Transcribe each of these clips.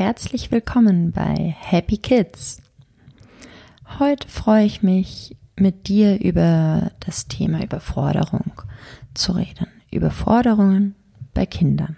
herzlich willkommen bei Happy Kids. Heute freue ich mich, mit dir über das Thema Überforderung zu reden. Überforderungen bei Kindern.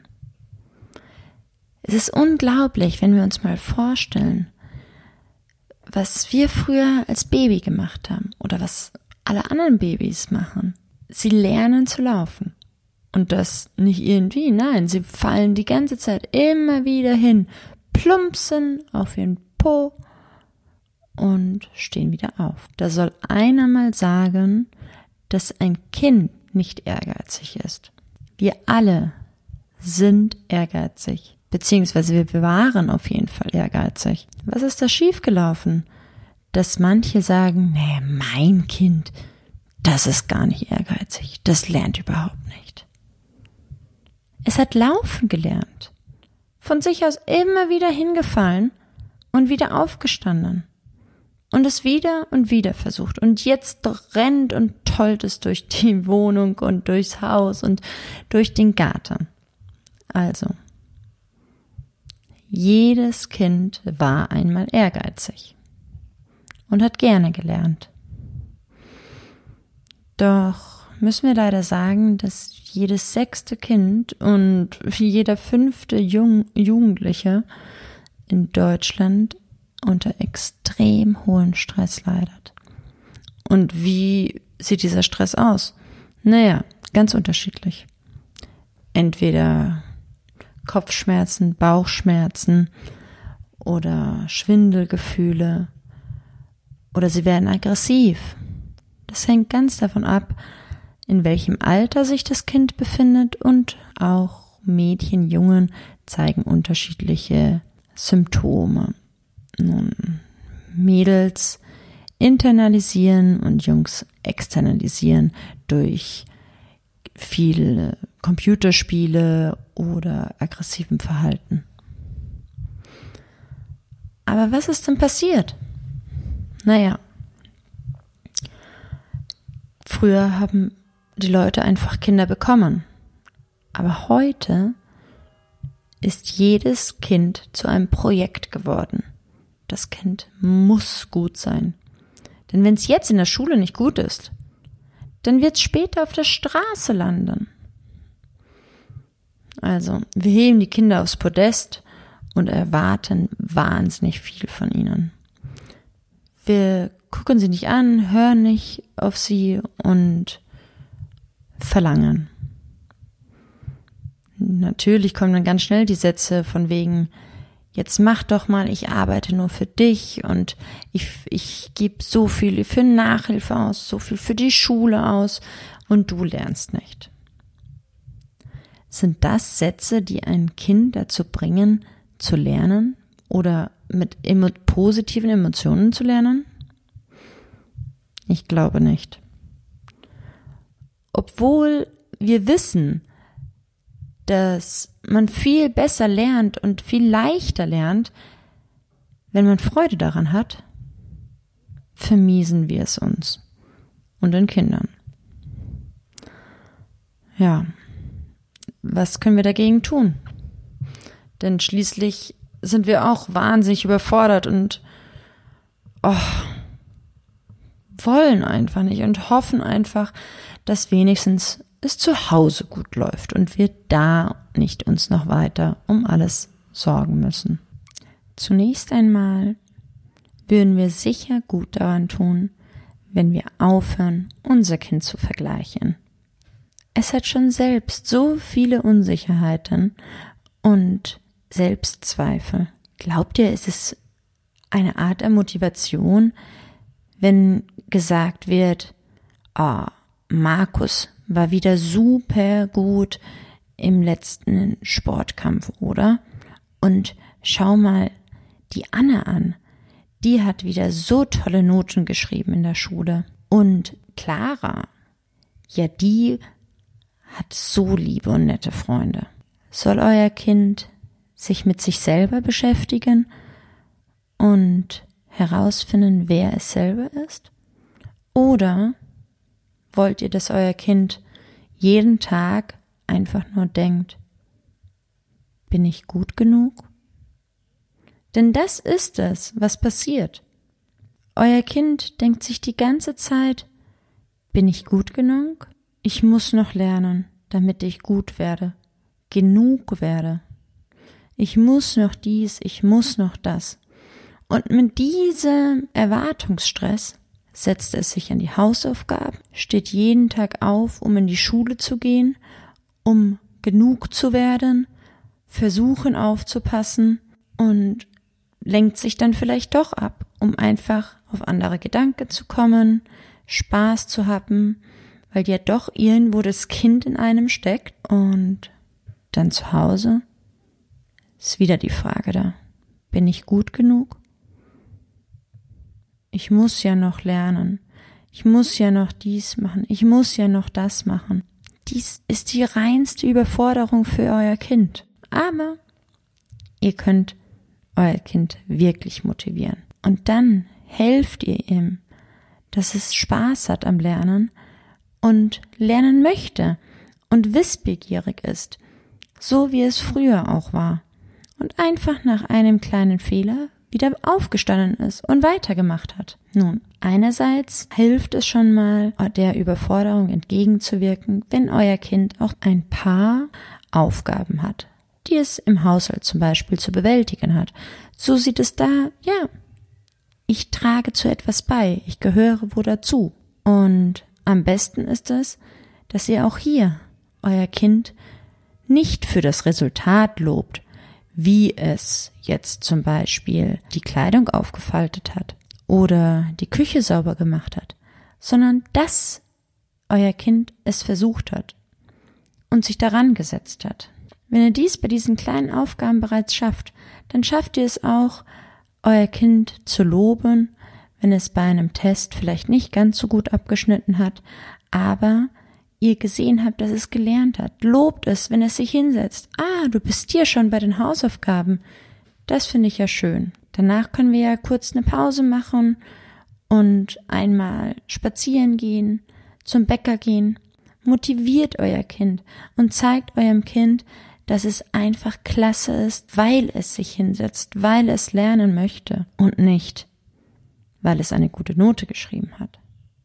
Es ist unglaublich, wenn wir uns mal vorstellen, was wir früher als Baby gemacht haben oder was alle anderen Babys machen. Sie lernen zu laufen. Und das nicht irgendwie, nein, sie fallen die ganze Zeit immer wieder hin, plumpsen auf ihren Po und stehen wieder auf. Da soll einer mal sagen, dass ein Kind nicht ehrgeizig ist. Wir alle sind ehrgeizig, beziehungsweise wir waren auf jeden Fall ehrgeizig. Was ist da schiefgelaufen? Dass manche sagen, nee, mein Kind, das ist gar nicht ehrgeizig, das lernt überhaupt nicht. Es hat laufen gelernt, von sich aus immer wieder hingefallen und wieder aufgestanden und es wieder und wieder versucht und jetzt rennt und tollt es durch die Wohnung und durchs Haus und durch den Garten. Also, jedes Kind war einmal ehrgeizig und hat gerne gelernt. Doch müssen wir leider sagen, dass jedes 6. Kind und jeder 5. Jugendliche in Deutschland unter extrem hohem Stress leidet. Und wie sieht dieser Stress aus? Naja, ganz unterschiedlich. Entweder Kopfschmerzen, Bauchschmerzen oder Schwindelgefühle oder sie werden aggressiv. Das hängt ganz davon ab, in welchem Alter sich das Kind befindet und auch Mädchen, Jungen zeigen unterschiedliche Symptome. Nun, Mädels internalisieren und Jungs externalisieren durch viele Computerspiele oder aggressivem Verhalten. Aber was ist denn passiert? Naja, früher haben die Leute einfach Kinder bekommen. Aber heute ist jedes Kind zu einem Projekt geworden. Das Kind muss gut sein. Denn wenn es jetzt in der Schule nicht gut ist, dann wird es später auf der Straße landen. Also, wir heben die Kinder aufs Podest und erwarten wahnsinnig viel von ihnen. Wir gucken sie nicht an, hören nicht auf sie und verlangen. Natürlich kommen dann ganz schnell die Sätze von wegen, jetzt mach doch mal, ich arbeite nur für dich und ich gebe so viel für Nachhilfe aus, so viel für die Schule aus und du lernst nicht. Sind das Sätze, die ein Kind dazu bringen, zu lernen oder mit positiven Emotionen zu lernen? Ich glaube nicht. Obwohl wir wissen, dass man viel besser lernt und viel leichter lernt, wenn man Freude daran hat, vermiesen wir es uns und den Kindern. Ja, was können wir dagegen tun? Denn schließlich sind wir auch wahnsinnig überfordert und wollen einfach nicht und hoffen einfach, dass wenigstens es zu Hause gut läuft und wir da nicht uns noch weiter um alles sorgen müssen. Zunächst einmal würden wir sicher gut daran tun, wenn wir aufhören, unser Kind zu vergleichen. Es hat schon selbst so viele Unsicherheiten und Selbstzweifel. Glaubt ihr, es ist eine Art der Motivation, wenn gesagt wird, Markus war wieder super gut im letzten Sportkampf, oder? Und schau mal die Anne an. Die hat wieder so tolle Noten geschrieben in der Schule. Und Clara, ja, die hat so liebe und nette Freunde. Soll euer Kind sich mit sich selber beschäftigen und herausfinden, wer es selber ist? Oder wollt ihr, dass euer Kind jeden Tag einfach nur denkt, bin ich gut genug? Denn das ist es, was passiert. Euer Kind denkt sich die ganze Zeit, bin ich gut genug? Ich muss noch lernen, damit ich gut werde, genug werde. Ich muss noch dies, ich muss noch das. Und mit diesem Erwartungsstress setzt es sich an die Hausaufgaben, steht jeden Tag auf, um in die Schule zu gehen, um genug zu werden, versuchen aufzupassen und lenkt sich dann vielleicht doch ab, um einfach auf andere Gedanken zu kommen, Spaß zu haben, weil ja doch irgendwo das Kind in einem steckt. Und dann zu Hause ist wieder die Frage da, bin ich gut genug? Ich muss ja noch lernen, ich muss ja noch dies machen, ich muss ja noch das machen. Dies ist die reinste Überforderung für euer Kind. Aber ihr könnt euer Kind wirklich motivieren. Und dann helft ihr ihm, dass es Spaß hat am Lernen und lernen möchte und wissbegierig ist, so wie es früher auch war. Und einfach nach einem kleinen Fehler wieder aufgestanden ist und weitergemacht hat. Nun, einerseits hilft es schon mal, der Überforderung entgegenzuwirken, wenn euer Kind auch ein paar Aufgaben hat, die es im Haushalt zum Beispiel zu bewältigen hat. So sieht es da, ja, ich trage zu etwas bei, ich gehöre wo dazu. Und am besten ist es, dass ihr auch hier euer Kind nicht für das Resultat lobt, wie es jetzt zum Beispiel die Kleidung aufgefaltet hat oder die Küche sauber gemacht hat, sondern dass euer Kind es versucht hat und sich daran gesetzt hat. Wenn ihr dies bei diesen kleinen Aufgaben bereits schafft, dann schafft ihr es auch, euer Kind zu loben, wenn es bei einem Test vielleicht nicht ganz so gut abgeschnitten hat, aber ihr gesehen habt, dass es gelernt hat. Lobt es, wenn es sich hinsetzt. Du bist hier schon bei den Hausaufgaben. Das finde ich ja schön. Danach können wir ja kurz eine Pause machen und einmal spazieren gehen, zum Bäcker gehen. Motiviert euer Kind und zeigt eurem Kind, dass es einfach klasse ist, weil es sich hinsetzt, weil es lernen möchte und nicht, weil es eine gute Note geschrieben hat.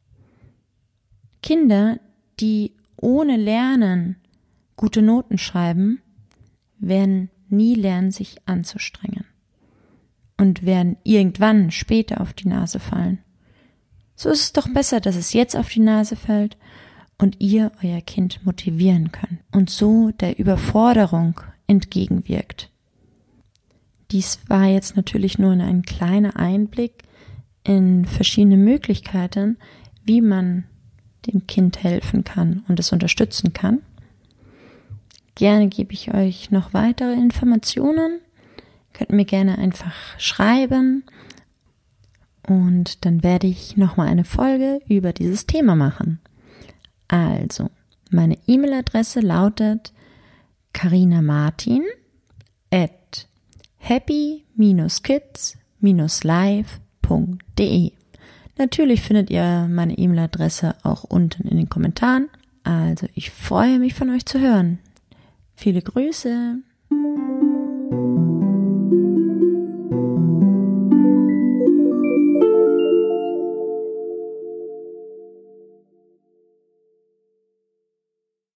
Kinder, die ohne Lernen gute Noten schreiben, werden nie lernen, sich anzustrengen und werden irgendwann später auf die Nase fallen. So ist es doch besser, dass es jetzt auf die Nase fällt und ihr euer Kind motivieren könnt und so der Überforderung entgegenwirkt. Dies war jetzt natürlich nur ein kleiner Einblick in verschiedene Möglichkeiten, wie man dem Kind helfen kann und es unterstützen kann. Gerne gebe ich euch noch weitere Informationen. Könnt mir gerne einfach schreiben und dann werde ich nochmal eine Folge über dieses Thema machen. Also, meine E-Mail-Adresse lautet carinamatin@happy-kids-live.de. Natürlich findet ihr meine E-Mail-Adresse auch unten in den Kommentaren. Also ich freue mich von euch zu hören. Viele Grüße!